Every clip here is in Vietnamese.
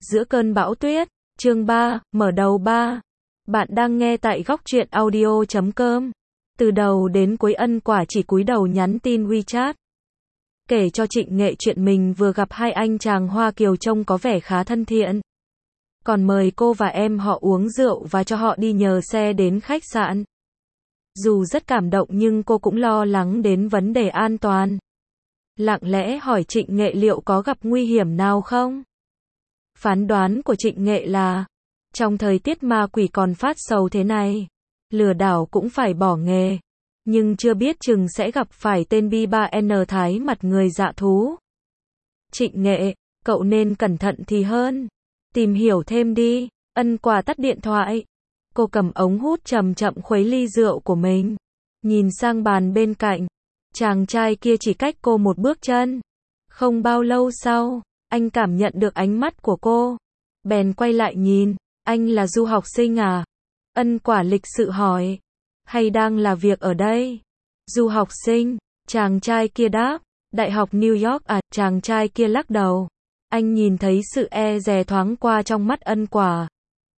Giữa cơn bão tuyết, chương 3, mở đầu 3. Bạn đang nghe tại góc truyện audio.com. Từ đầu đến cuối Ân Quả chỉ cúi đầu nhắn tin WeChat. Kể cho Trịnh Nghệ chuyện mình vừa gặp hai anh chàng Hoa Kiều trông có vẻ khá thân thiện. Còn mời cô và em họ uống rượu và cho họ đi nhờ xe đến khách sạn. Dù rất cảm động nhưng cô cũng lo lắng đến vấn đề an toàn. Lặng lẽ hỏi Trịnh Nghệ liệu có gặp nguy hiểm nào không? Phán đoán của Trịnh Nghệ là, trong thời tiết ma quỷ còn phát sầu thế này, lừa đảo cũng phải bỏ nghề. Nhưng chưa biết chừng sẽ gặp phải tên B3N thái mặt người dạ thú. Trịnh Nghệ, cậu nên cẩn thận thì hơn. Tìm hiểu thêm đi. Ân Quả tắt điện thoại. Cô cầm ống hút chậm chậm khuấy ly rượu của mình. Nhìn sang bàn bên cạnh. Chàng trai kia chỉ cách cô một bước chân. Không bao lâu sau, anh cảm nhận được ánh mắt của cô. Bèn quay lại nhìn. Anh là du học sinh à? Ân Quả lịch sự hỏi. Hay đang là việc ở đây? Du học sinh, chàng trai kia đáp. Đại học New York à? Chàng trai kia lắc đầu. Anh nhìn thấy sự e dè thoáng qua trong mắt Ân Quả.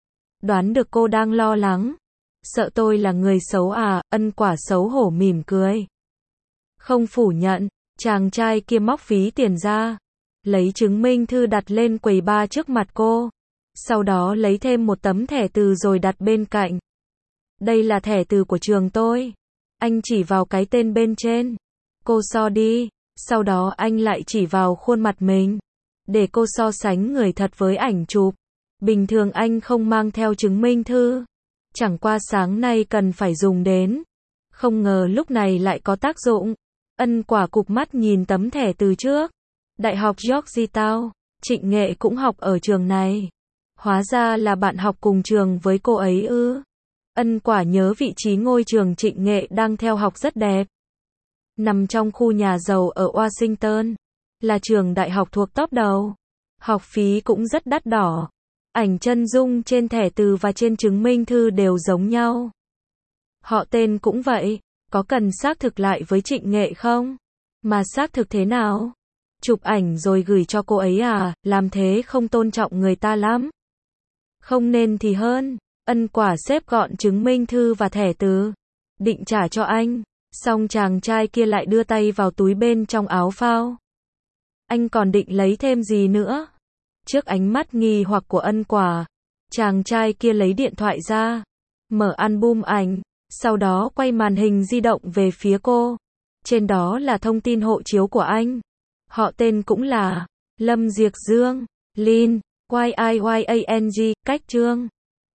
Đoán được cô đang lo lắng. Sợ tôi là người xấu à? Ân Quả xấu hổ mỉm cười. Không phủ nhận, chàng trai kia móc ví tiền ra. Lấy chứng minh thư đặt lên quầy bar trước mặt cô. Sau đó lấy thêm một tấm thẻ từ rồi đặt bên cạnh. Đây là thẻ từ của trường tôi. Anh chỉ vào cái tên bên trên. Cô so đi. Sau đó anh lại chỉ vào khuôn mặt mình. Để cô so sánh người thật với ảnh chụp. Bình thường anh không mang theo chứng minh thư. Chẳng qua sáng nay cần phải dùng đến. Không ngờ lúc này lại có tác dụng. Ân Quả cụp mắt nhìn tấm thẻ từ trước. Đại học Georgetown. Trịnh Nghệ cũng học ở trường này. Hóa ra là bạn học cùng trường với cô ấy ư? Ân Quả nhớ vị trí ngôi trường Trịnh Nghệ đang theo học rất đẹp. Nằm trong khu nhà giàu ở Washington. Là trường đại học thuộc top đầu. Học phí cũng rất đắt đỏ. Ảnh chân dung trên thẻ từ và trên chứng minh thư đều giống nhau. Họ tên cũng vậy. Có cần xác thực lại với Trịnh Nghệ không? Mà xác thực thế nào? Chụp ảnh rồi gửi cho cô ấy à? Làm thế không tôn trọng người ta lắm. Không nên thì hơn. Ân Quả xếp gọn chứng minh thư và thẻ từ. Định trả cho anh. Xong chàng trai kia lại đưa tay vào túi bên trong áo phao. Anh còn định lấy thêm gì nữa? Trước ánh mắt nghi hoặc của Ân Quả, chàng trai kia lấy điện thoại ra. Mở album ảnh. Sau đó quay màn hình di động về phía cô. Trên đó là thông tin hộ chiếu của anh. Họ tên cũng là Lâm Diệc Dương, Lin, Yang, cách Trương.